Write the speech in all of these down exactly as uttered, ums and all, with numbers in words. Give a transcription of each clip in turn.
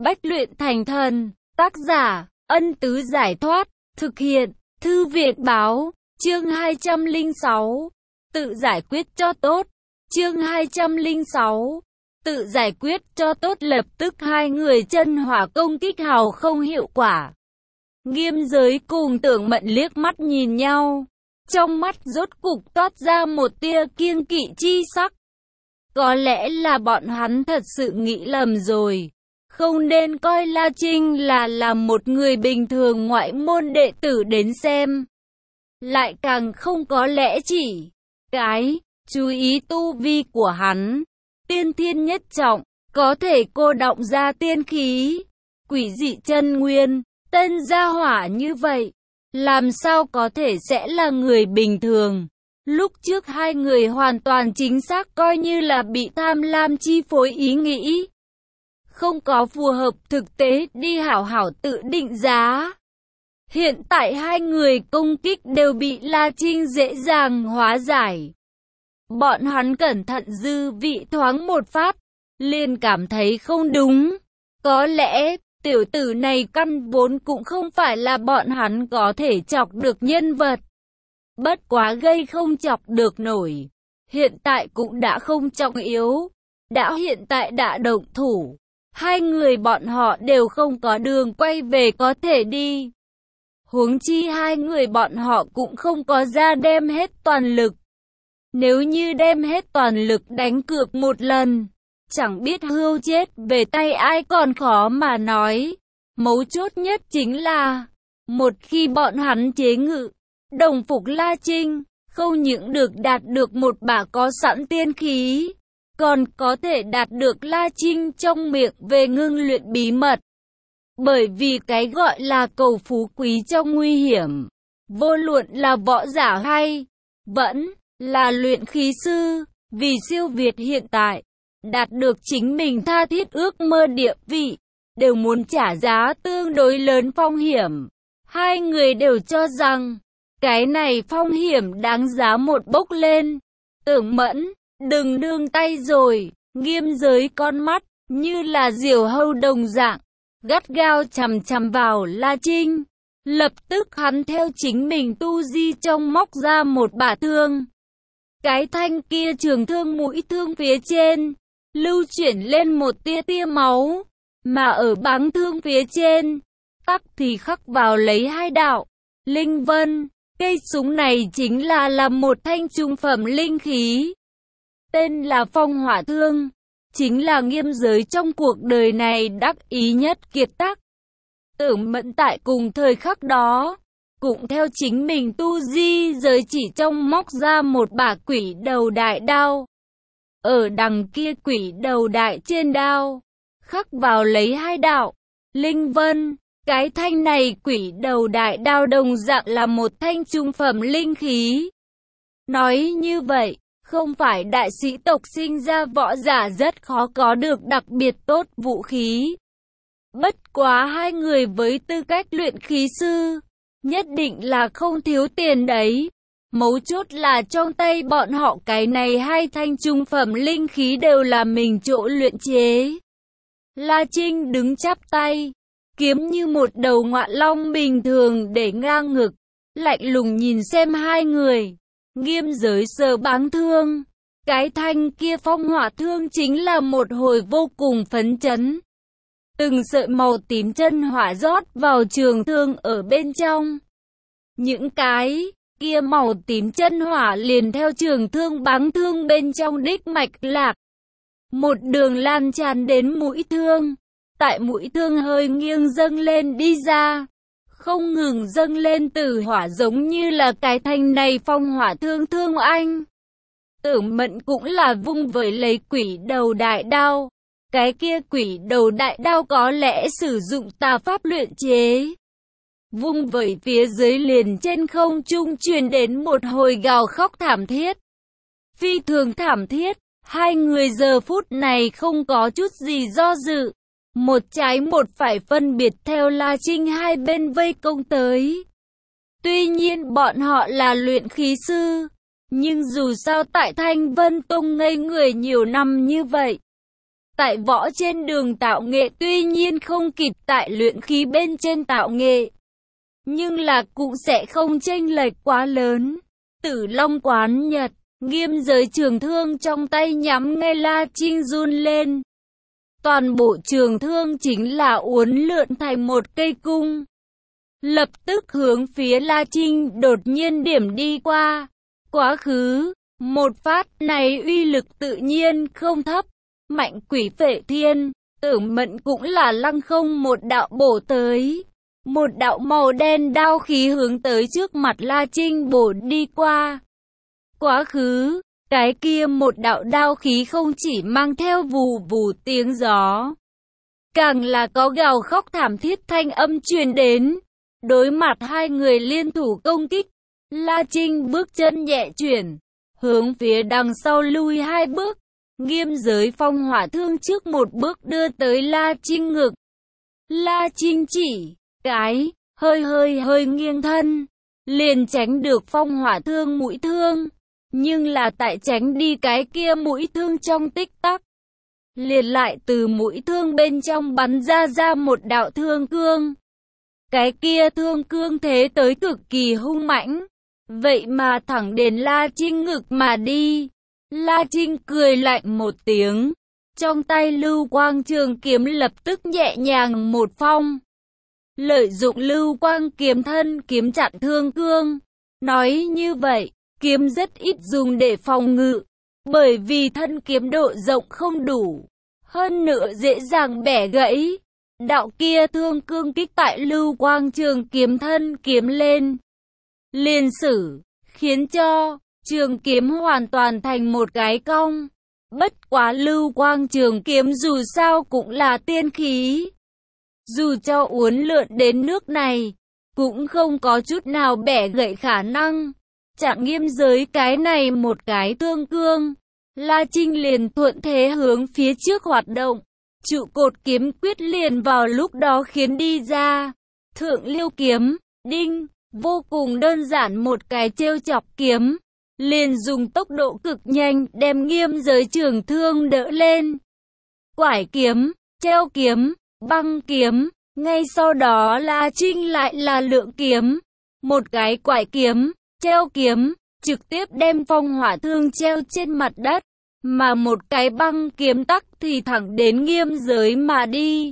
Bách luyện thành thần. Tác giả, Ân Tứ Giải Thoát. Thực hiện, Thư Việt Báo. Chương hai trăm lẻ sáu. Tự giải quyết cho tốt. Chương hai trăm lẻ sáu. Tự giải quyết cho tốt. Lập tức hai người chân hỏa công kích hào không hiệu quả. Nghiêm Giới cùng Tưởng Mận liếc mắt nhìn nhau. Trong mắt rốt cục toát ra một tia kiêng kỵ chi sắc. Có lẽ là bọn hắn thật sự nghĩ lầm rồi. Không nên coi La Trinh là là một người bình thường ngoại môn đệ tử đến xem. Lại càng không có lẽ chỉ cái chú ý tu vi của hắn. Tiên thiên nhất trọng, có thể cô động ra tiên khí. Quỷ dị chân nguyên, tên gia hỏa như vậy. Làm sao có thể sẽ là người bình thường? Lúc trước hai người hoàn toàn chính xác coi như là bị tham lam chi phối ý nghĩ. Không có phù hợp thực tế đi hảo hảo tự định giá. Hiện tại hai người công kích đều bị La Trinh dễ dàng hóa giải. Bọn hắn cẩn thận dư vị thoáng một phát, liền cảm thấy không đúng. Có lẽ tiểu tử này căn vốn cũng không phải là bọn hắn có thể chọc được nhân vật. Bất quá gây không chọc được nổi. Hiện tại cũng đã không trọng yếu. Đã hiện tại đã động thủ. Hai người bọn họ đều không có đường quay về có thể đi. Huống chi hai người bọn họ cũng không có ra đem hết toàn lực. Nếu như đem hết toàn lực đánh cược một lần, chẳng biết hưu chết về tay ai còn khó mà nói. Mấu chốt nhất chính là, một khi bọn hắn chế ngự, đồng phục La Trinh, không những được đạt được một bả có sẵn tiên khí, còn có thể đạt được La Trinh trong miệng về ngưng luyện bí mật. Bởi vì cái gọi là cầu phú quý trong nguy hiểm, vô luận là võ giả hay vẫn là luyện khí sư, vì siêu việt hiện tại, đạt được chính mình tha thiết ước mơ địa vị, đều muốn trả giá tương đối lớn phong hiểm. Hai người đều cho rằng, cái này phong hiểm đáng giá một bốc lên. Tưởng Mẫn, đừng nương tay rồi. Nghiêm Giới con mắt, như là diều hâu đồng dạng, gắt gao chằm chằm vào La Trinh. Lập tức hắn theo chính mình tu di trong móc ra một bả thương. Cái thanh kia trường thương mũi thương phía trên, lưu chuyển lên một tia tia máu. Mà ở báng thương phía trên, tắc thì khắc vào lấy hai đạo linh vân. Cây súng này chính là là một thanh trung phẩm linh khí. Tên là Phong Hỏa Thương. Chính là Nghiêm Giới trong cuộc đời này đắc ý nhất kiệt tác. Tưởng Mẫn tại cùng thời khắc đó, cũng theo chính mình tu di giới chỉ trong móc ra một bả quỷ đầu đại đao. Ở đằng kia quỷ đầu đại trên đao, khắc vào lấy hai đạo linh vân. Cái thanh này quỷ đầu đại đao đồng dạng là một thanh trung phẩm linh khí. Nói như vậy, không phải đại sĩ tộc sinh ra võ giả rất khó có được đặc biệt tốt vũ khí. Bất quá hai người với tư cách luyện khí sư, nhất định là không thiếu tiền đấy. Mấu chốt là trong tay bọn họ cái này hai thanh trung phẩm linh khí đều là mình chỗ luyện chế. La Trinh đứng chắp tay, kiếm như một đầu ngọa long bình thường để ngang ngực, lạnh lùng nhìn xem hai người. Nghiêm Giới sờ báng thương, cái thanh kia phong hỏa thương chính là một hồi vô cùng phấn chấn. Từng sợi màu tím chân hỏa rót vào trường thương ở bên trong. Những cái kia màu tím chân hỏa liền theo trường thương báng thương bên trong đích mạch lạc. Một đường lan tràn đến mũi thương. Tại mũi thương hơi nghiêng dâng lên đi ra. Không ngừng dâng lên từ hỏa giống như là cái thanh này phong hỏa thương thương anh. Tưởng Mẫn cũng là vung vẩy lấy quỷ đầu đại đao. Cái kia quỷ đầu đại đao có lẽ sử dụng tà pháp luyện chế. Vung vẩy phía dưới liền trên không trung truyền đến một hồi gào khóc thảm thiết. Phi thường thảm thiết, hai người giờ phút này không có chút gì do dự. Một trái một phải phân biệt theo La Trinh hai bên vây công tới. Tuy nhiên bọn họ là luyện khí sư, nhưng dù sao tại Thanh Vân Tông ngây người nhiều năm như vậy, Tại võ trên đường tạo nghệ tuy nhiên không kịp tại luyện khí bên trên tạo nghệ, nhưng là cũng sẽ không chênh lệch quá lớn. Tử Long quán nhật, Nghiêm Giới trường thương trong tay nhắm ngay La Trinh run lên. Toàn bộ trường thương chính là uốn lượn thành một cây cung, lập tức hướng phía La Trinh đột nhiên điểm đi qua. Quá khứ, một phát này uy lực tự nhiên không thấp. Mạnh Quỷ Phệ Thiên, Tử Mẫn cũng là lăng không một đạo bổ tới. Một đạo màu đen đao khí hướng tới trước mặt La Trinh bổ đi qua. Quá khứ, cái kia một đạo đao khí không chỉ mang theo vù vù tiếng gió, càng là có gào khóc thảm thiết thanh âm truyền đến. Đối mặt hai người liên thủ công kích, La Trinh bước chân nhẹ chuyển, hướng phía đằng sau lui hai bước. Nghiêm Giới phong hỏa thương trước một bước đưa tới La Trinh ngực. La Trinh chỉ cái, hơi hơi hơi nghiêng thân, liền tránh được phong hỏa thương mũi thương. Nhưng là tại tránh đi cái kia mũi thương trong tích tắc, liền lại từ mũi thương bên trong bắn ra ra một đạo thương cương. Cái kia thương cương thế tới cực kỳ hung mãnh, vậy mà thẳng đến La Trinh ngực mà đi. La Trinh cười lạnh một tiếng, trong tay lưu quang trường kiếm lập tức nhẹ nhàng một phong. Lợi dụng lưu quang kiếm thân kiếm chặn thương cương. Nói như vậy, kiếm rất ít dùng để phòng ngự, bởi vì thân kiếm độ rộng không đủ, hơn nữa dễ dàng bẻ gãy. Đạo kia thương cương kích tại lưu quang trường kiếm thân kiếm lên, liền sử, khiến cho trường kiếm hoàn toàn thành một cái cong. Bất quá lưu quang trường kiếm dù sao cũng là tiên khí, dù cho uốn lượn đến nước này, cũng không có chút nào bẻ gãy khả năng. Chặn Nghiêm Giới cái này một cái thương cương, La Trinh liền thuận thế hướng phía trước hoạt động. Trụ cột kiếm quyết liền vào lúc đó khiến đi ra. Thượng Liêu kiếm, đinh, vô cùng đơn giản một cái trêu chọc kiếm, liền dùng tốc độ cực nhanh đem Nghiêm Giới trường thương đỡ lên. Quải kiếm, treo kiếm, băng kiếm, ngay sau đó La Trinh lại là lượng kiếm, một cái quải kiếm, treo kiếm, trực tiếp đem phong hỏa thương treo trên mặt đất, mà một cái băng kiếm tắc thì thẳng đến Nghiêm Giới mà đi.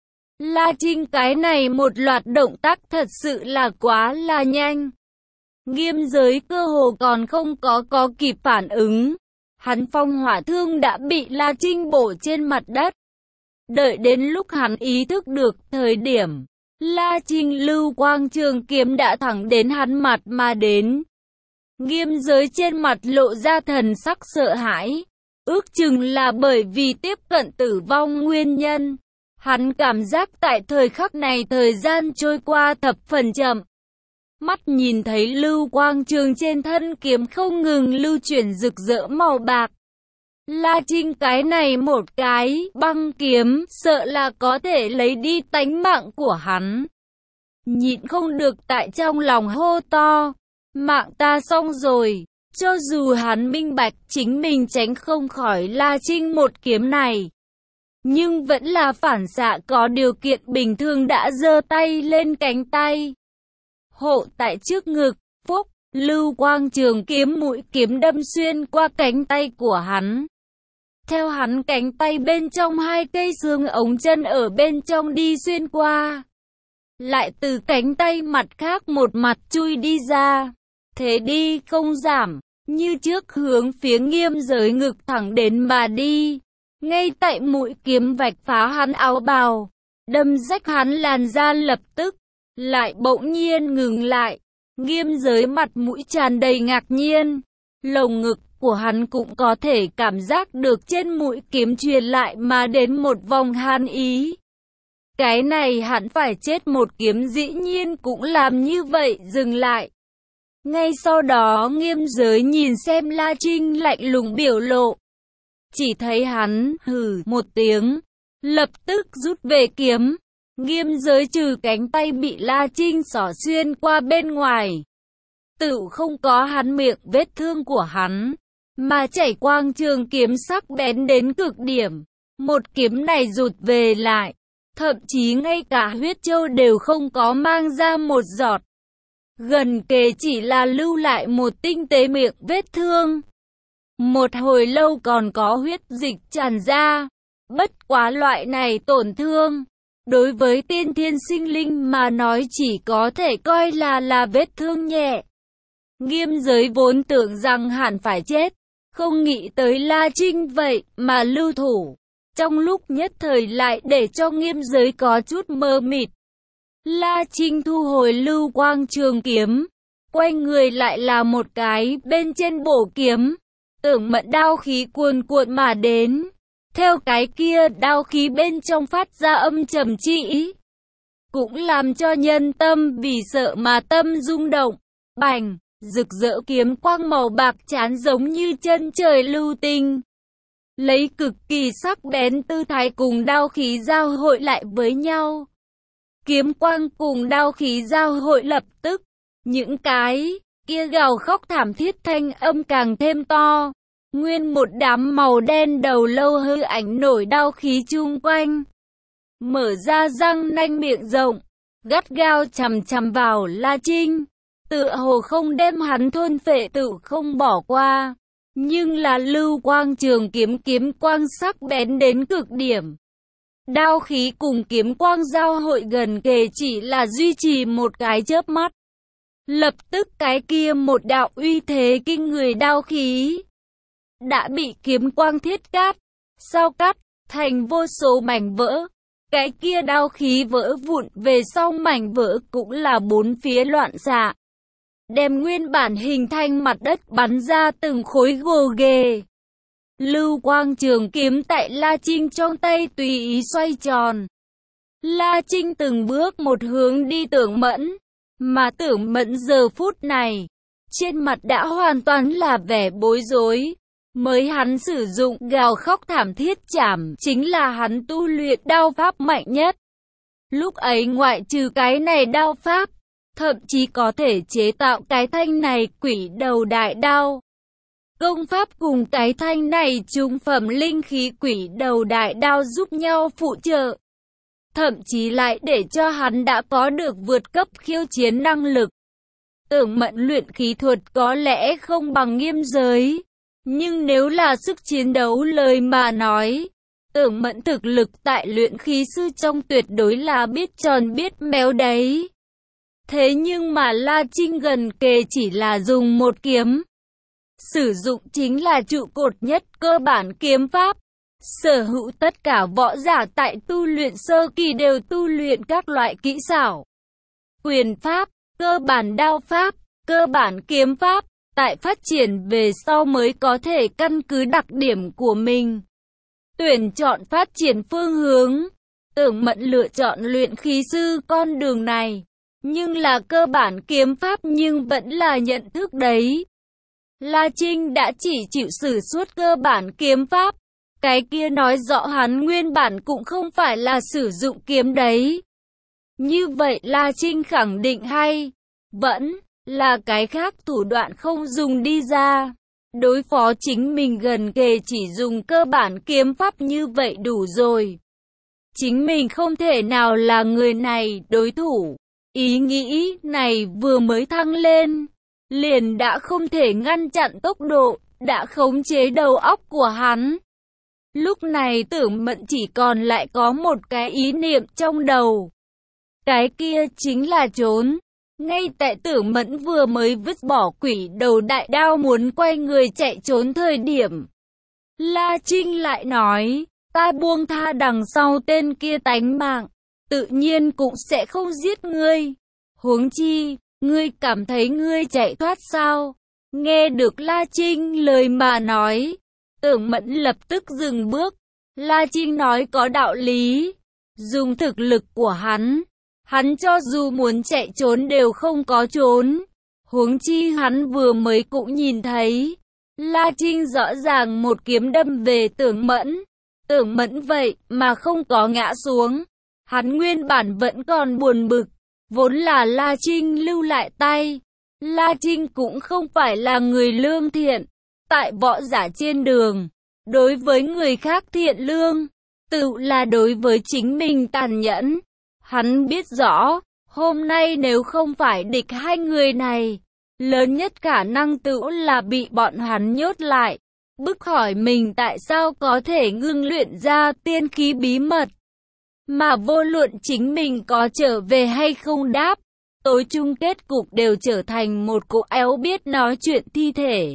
La Trinh cái này một loạt động tác thật sự là quá là nhanh. Nghiêm Giới cơ hồ còn không có có kịp phản ứng, hắn phong hỏa thương đã bị La Trinh bổ trên mặt đất. Đợi đến lúc hắn ý thức được thời điểm, La Trinh lưu quang trường kiếm đã thẳng đến hắn mặt mà đến. Nghiêm Giới trên mặt lộ ra thần sắc sợ hãi, ước chừng là bởi vì tiếp cận tử vong nguyên nhân. Hắn cảm giác tại thời khắc này thời gian trôi qua thập phần chậm. Mắt nhìn thấy lưu quang trường trên thân kiếm không ngừng lưu chuyển rực rỡ màu bạc. La Trinh cái này một cái băng kiếm sợ là có thể lấy đi tánh mạng của hắn. Nhịn không được tại trong lòng hô to, mạng ta xong rồi. Cho dù hắn minh bạch chính mình tránh không khỏi La Trinh một kiếm này, nhưng vẫn là phản xạ có điều kiện bình thường đã giơ tay lên cánh tay. Hộ tại trước ngực, phúc, lưu quang trường kiếm mũi kiếm đâm xuyên qua cánh tay của hắn. Theo hắn cánh tay bên trong hai cây xương ống chân ở bên trong đi xuyên qua, lại từ cánh tay mặt khác một mặt chui đi ra. Thế đi không giảm, như trước hướng phía Nghiêm Giới ngực thẳng đến mà đi. Ngay tại mũi kiếm vạch phá hắn áo bào, đâm rách hắn làn da, lập tức lại bỗng nhiên ngừng lại. Nghiêm Giới mặt mũi tràn đầy ngạc nhiên, lồng ngực của hắn cũng có thể cảm giác được trên mũi kiếm truyền lại mà đến một vòng hàn ý. Cái này hắn phải chết một kiếm dĩ nhiên cũng làm như vậy dừng lại. Ngay sau đó Nghiêm Giới nhìn xem La Trinh lạnh lùng biểu lộ, chỉ thấy hắn hừ một tiếng, lập tức rút về kiếm. Nghiêm Giới trừ cánh tay bị La Trinh xỏ xuyên qua bên ngoài, tự không có hắn miệng vết thương của hắn, mà chảy quang trường kiếm sắc bén đến cực điểm. Một kiếm này rụt về lại, thậm chí ngay cả huyết châu đều không có mang ra một giọt. Gần kề chỉ là lưu lại một tinh tế miệng vết thương. Một hồi lâu còn có huyết dịch tràn ra. Bất quá loại này tổn thương, đối với tiên thiên sinh linh mà nói chỉ có thể coi là là vết thương nhẹ. Nghiêm giới vốn tưởng rằng hẳn phải chết, không nghĩ tới La Trinh vậy mà lưu thủ. Trong lúc nhất thời lại để cho nghiêm giới có chút mơ mịt. La Trinh thu hồi lưu quang trường kiếm, quay người lại là một cái bên trên bổ kiếm. Tưởng Mẫn đao khí cuồn cuộn mà đến. Theo cái kia đao khí bên trong phát ra âm trầm chi ý, cũng làm cho nhân tâm vì sợ mà tâm rung động. Bành, rực rỡ kiếm quang màu bạc chán giống như chân trời lưu tinh. Lấy cực kỳ sắc bén tư thái cùng đao khí giao hội lại với nhau. Kiếm quang cùng đao khí giao hội lập tức, những cái kia gào khóc thảm thiết thanh âm càng thêm to. Nguyên một đám màu đen đầu lâu hư ảnh nổi đao khí chung quanh. Mở ra răng nanh miệng rộng, gắt gao chằm chằm vào La Trinh. Tựa hồ không đem hắn thôn phệ tự không bỏ qua. Nhưng là lưu quang trường kiếm kiếm quang sắc bén đến cực điểm. Đao khí cùng kiếm quang giao hội gần kề chỉ là duy trì một cái chớp mắt. Lập tức cái kia một đạo uy thế kinh người đao khí đã bị kiếm quang thiết cắt, sao cắt, thành vô số mảnh vỡ. Cái kia đao khí vỡ vụn về sau mảnh vỡ cũng là bốn phía loạn xạ. Đem nguyên bản hình thành mặt đất bắn ra từng khối gồ ghề. Lưu quang trường kiếm tại La Trinh trong tay tùy ý xoay tròn. La Trinh từng bước một hướng đi Tưởng Mẫn, mà Tưởng Mẫn giờ phút này, trên mặt đã hoàn toàn là vẻ bối rối. Mới hắn sử dụng gào khóc thảm thiết chảm chính là hắn tu luyện đao pháp mạnh nhất. Lúc ấy ngoại trừ cái này đao pháp, thậm chí có thể chế tạo cái thanh này quỷ đầu đại đao. Công pháp cùng cái thanh này trung phẩm linh khí quỷ đầu đại đao giúp nhau phụ trợ. Thậm chí lại để cho hắn đã có được vượt cấp khiêu chiến năng lực. Tưởng Mẫn luyện khí thuật có lẽ không bằng nghiêm giới. Nhưng nếu là sức chiến đấu lời mà nói, Tưởng Mẫn thực lực tại luyện khí sư trong tuyệt đối là biết tròn biết méo đấy. Thế nhưng mà La Trinh gần kề chỉ là dùng một kiếm. Sử dụng chính là trụ cột nhất cơ bản kiếm pháp. Sở hữu tất cả võ giả tại tu luyện sơ kỳ đều tu luyện các loại kỹ xảo. Quyền pháp, cơ bản đao pháp, cơ bản kiếm pháp. Tại phát triển về sau mới có thể căn cứ đặc điểm của mình tuyển chọn phát triển phương hướng. Tưởng Mẫn lựa chọn luyện khí sư con đường này, nhưng là cơ bản kiếm pháp nhưng vẫn là nhận thức đấy. La Trinh đã chỉ chịu sử xuất cơ bản kiếm pháp, cái kia nói rõ hắn nguyên bản cũng không phải là sử dụng kiếm đấy. Như vậy La Trinh khẳng định hay vẫn là cái khác thủ đoạn không dùng đi ra. Đối phó chính mình gần kề chỉ dùng cơ bản kiếm pháp như vậy đủ rồi. Chính mình không thể nào là người này đối thủ. Ý nghĩ này vừa mới thăng lên, liền đã không thể ngăn chặn tốc độ, đã khống chế đầu óc của hắn. Lúc này Tưởng Mẫn chỉ còn lại có một cái ý niệm trong đầu. Cái kia chính là trốn. Ngay tại Tưởng Mẫn vừa mới vứt bỏ quỷ đầu đại đao muốn quay người chạy trốn thời điểm, La Trinh lại nói, ta buông tha đằng sau tên kia tánh mạng, tự nhiên cũng sẽ không giết ngươi. Huống chi, ngươi cảm thấy ngươi chạy thoát sao? Nghe được La Trinh lời mà nói, Tưởng Mẫn lập tức dừng bước. La Trinh nói có đạo lý, dùng thực lực của hắn, hắn cho dù muốn chạy trốn đều không có trốn. Huống chi hắn vừa mới cũng nhìn thấy, La Trinh rõ ràng một kiếm đâm về Tưởng Mẫn. Tưởng Mẫn vậy mà không có ngã xuống. Hắn nguyên bản vẫn còn buồn bực, vốn là La Trinh lưu lại tay. La Trinh cũng không phải là người lương thiện. Tại võ giả trên đường, đối với người khác thiện lương, tự là đối với chính mình tàn nhẫn. Hắn biết rõ, hôm nay nếu không phải địch hai người này, lớn nhất khả năng tự là bị bọn hắn nhốt lại, bức hỏi mình tại sao có thể ngưng luyện ra tiên khí bí mật. Mà vô luận chính mình có trở về hay không đáp, tối chung kết cục đều trở thành một cụ éo biết nói chuyện thi thể.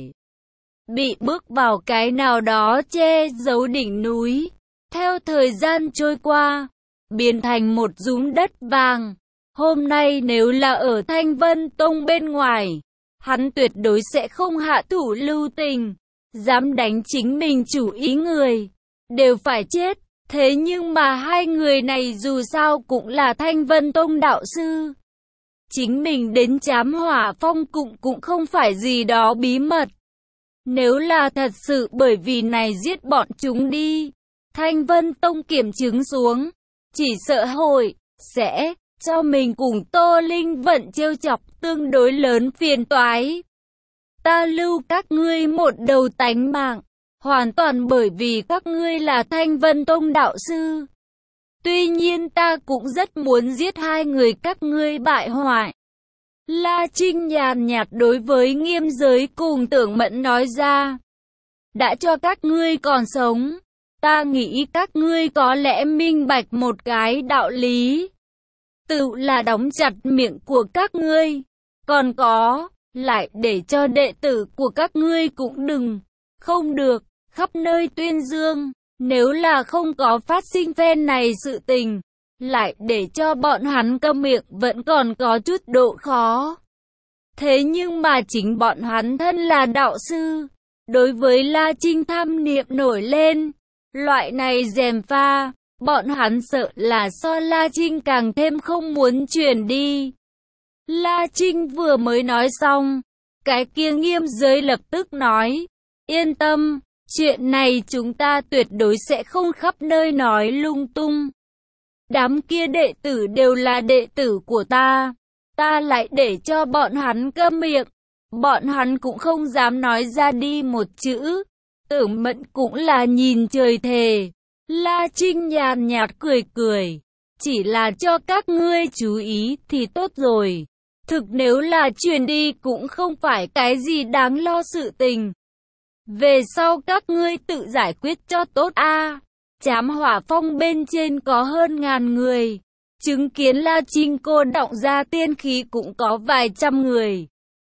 Bị bước vào cái nào đó che giấu đỉnh núi, theo thời gian trôi qua, biến thành một dũng đất vàng. Hôm nay nếu là ở Thanh Vân Tông bên ngoài, hắn tuyệt đối sẽ không hạ thủ lưu tình, dám đánh chính mình chủ ý người, đều phải chết. Thế nhưng mà hai người này dù sao cũng là Thanh Vân Tông đạo sư. Chính mình đến Trám Hỏa Phong cũng cũng không phải gì đó bí mật. Nếu là thật sự bởi vì này giết bọn chúng đi, Thanh Vân Tông kiểm chứng xuống, chỉ sợ hội, sẽ cho mình cùng Tô Linh Vận trêu chọc tương đối lớn phiền toái. Ta lưu các ngươi một đầu tánh mạng, hoàn toàn bởi vì các ngươi là Thanh Vân Tông đạo sư. Tuy nhiên ta cũng rất muốn giết hai người các ngươi bại hoại. La Trinh nhàn nhạt đối với Nghiêm Giới cùng Tưởng Mẫn nói ra. Đã cho các ngươi còn sống, ta nghĩ các ngươi có lẽ minh bạch một cái đạo lý. Tự là đóng chặt miệng của các ngươi, còn có, lại để cho đệ tử của các ngươi cũng đừng, không được, khắp nơi tuyên dương. Nếu là không có phát sinh phen này sự tình, lại để cho bọn hắn câm miệng vẫn còn có chút độ khó. Thế nhưng mà chính bọn hắn thân là đạo sư, đối với La Trinh tham niệm nổi lên, loại này gièm pha, bọn hắn sợ là so La Trinh càng thêm không muốn truyền đi. La Trinh vừa mới nói xong, cái kia Nghiêm Giới lập tức nói, yên tâm, chuyện này chúng ta tuyệt đối sẽ không khắp nơi nói lung tung. Đám kia đệ tử đều là đệ tử của ta, ta lại để cho bọn hắn câm miệng, bọn hắn cũng không dám nói ra đi một chữ. Tưởng Mẫn cũng là nhìn trời thề. La Trinh nhàn nhạt cười cười, chỉ là cho các ngươi chú ý thì tốt rồi. Thực nếu là truyền đi cũng không phải cái gì đáng lo sự tình. Về sau các ngươi tự giải quyết cho tốt a. À, Trám Hỏa Phong bên trên có hơn ngàn người, chứng kiến La Trinh cô động ra tiên khí cũng có vài trăm người.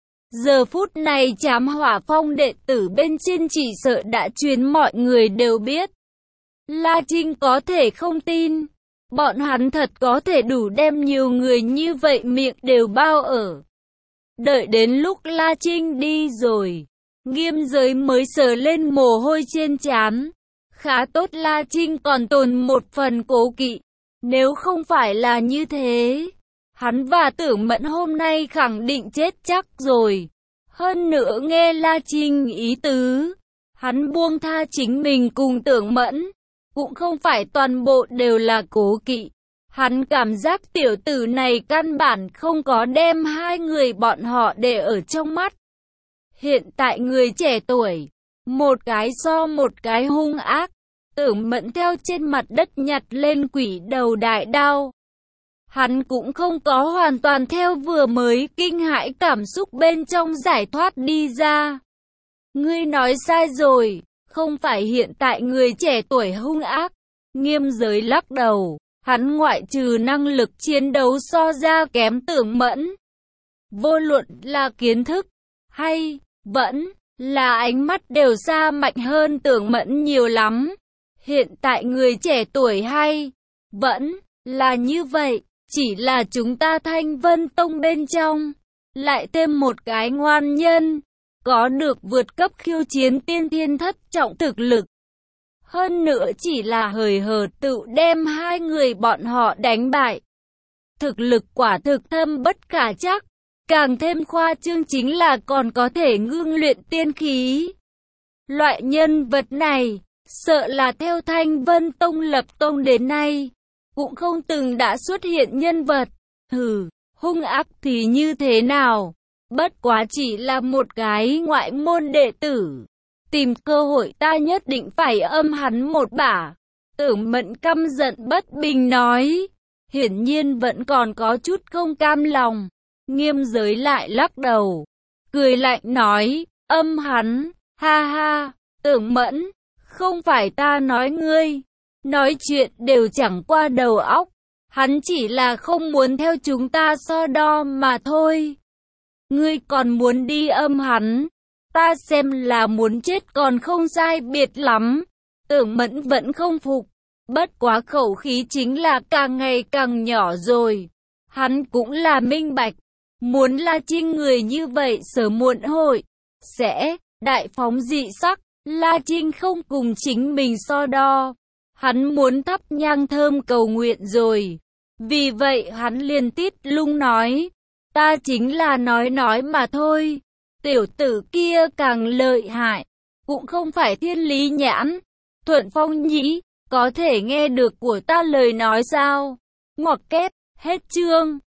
Giờ phút này Trám Hỏa Phong đệ tử bên trên chỉ sợ đã truyền mọi người đều biết. La Trinh có thể không tin, bọn hắn thật có thể đủ đem nhiều người như vậy miệng đều bao ở. Đợi đến lúc La Trinh đi rồi, Nghiêm Giới mới sờ lên mồ hôi trên trán. Khá tốt La Trinh còn tồn một phần cố kỵ, nếu không phải là như thế, hắn và Tưởng Mẫn hôm nay khẳng định chết chắc rồi. Hơn nữa nghe La Trinh ý tứ, hắn buông tha chính mình cùng Tưởng Mẫn, cũng không phải toàn bộ đều là cố kỵ. Hắn cảm giác tiểu tử này căn bản không có đem hai người bọn họ để ở trong mắt. Hiện tại người trẻ tuổi, một cái so một cái hung ác. Tưởng Mẫn theo trên mặt đất nhặt lên quỷ đầu đại đao. Hắn cũng không có hoàn toàn theo vừa mới kinh hãi cảm xúc bên trong giải thoát đi ra. Ngươi nói sai rồi, không phải hiện tại người trẻ tuổi hung ác. Nghiêm Giới lắc đầu, hắn ngoại trừ năng lực chiến đấu so ra kém Tưởng Mẫn. Vô luận là kiến thức, hay, vẫn, là ánh mắt đều xa mạnh hơn Tưởng Mẫn nhiều lắm. Hiện tại người trẻ tuổi hay, vẫn, là như vậy, chỉ là chúng ta Thanh Vân Tông bên trong, lại thêm một cái ngoan nhân, có được vượt cấp khiêu chiến tiên thiên thất trọng thực lực. Hơn nữa chỉ là hời hợt tự đem hai người bọn họ đánh bại. Thực lực quả thực thâm bất khả trắc, càng thêm khoa trương chính là còn có thể ngưng luyện tiên khí. Loại nhân vật này, sợ là theo Thanh Vân Tông lập tông đến nay, cũng không từng đã xuất hiện nhân vật. Hừ, hung ác thì như thế nào? Bất quá chỉ là một cái ngoại môn đệ tử. Tìm cơ hội ta nhất định phải âm hắn một bả. Tưởng Mẫn căm giận bất bình nói, hiển nhiên vẫn còn có chút không cam lòng. Nghiêm Giới lại lắc đầu, cười lạnh nói, âm hắn, ha ha, Tưởng Mẫn, không phải ta nói ngươi, nói chuyện đều chẳng qua đầu óc, hắn chỉ là không muốn theo chúng ta so đo mà thôi. Ngươi còn muốn đi âm hắn, ta xem là muốn chết còn không sai biệt lắm. Tưởng Mẫn vẫn không phục, bất quá khẩu khí chính là càng ngày càng nhỏ rồi. Hắn cũng là minh bạch, muốn La Trinh người như vậy sớm muộn hội sẽ đại phóng dị sắc. La Trinh không cùng chính mình so đo, hắn muốn thắp nhang thơm cầu nguyện rồi. Vì vậy hắn liền tít lung nói, ta chính là nói nói mà thôi. Tiểu tử kia càng lợi hại, cũng không phải thiên lý nhãn. Thuận Phong nhĩ, có thể nghe được của ta lời nói sao? Ngoặc kép, hết chương.